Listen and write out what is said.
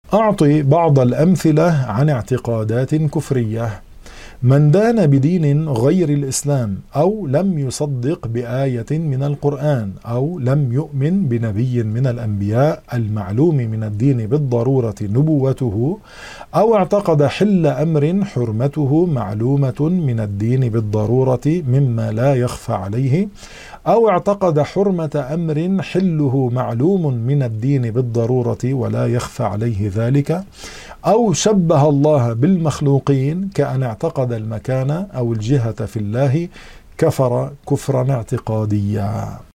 أعطي بعض الأمثلة عن اعتقادات كفرية. من دان بدين غير الإسلام، أو لم يصدق بآية من القرآن، أو لم يؤمن بنبي من الأنبياء المعلوم من الدين بالضرورة نبوته، أو اعتقد حل أمر حرمته معلومة من الدين بالضرورة مما لا يخفى عليه، أو اعتقد حرمة أمر حله معلوم من الدين بالضرورة ولا يخفى عليه ذلك، أو شبه الله بالمخلوقين كأن اعتقد المكان أو الجهة في الله، كفر كفرا اعتقاديا.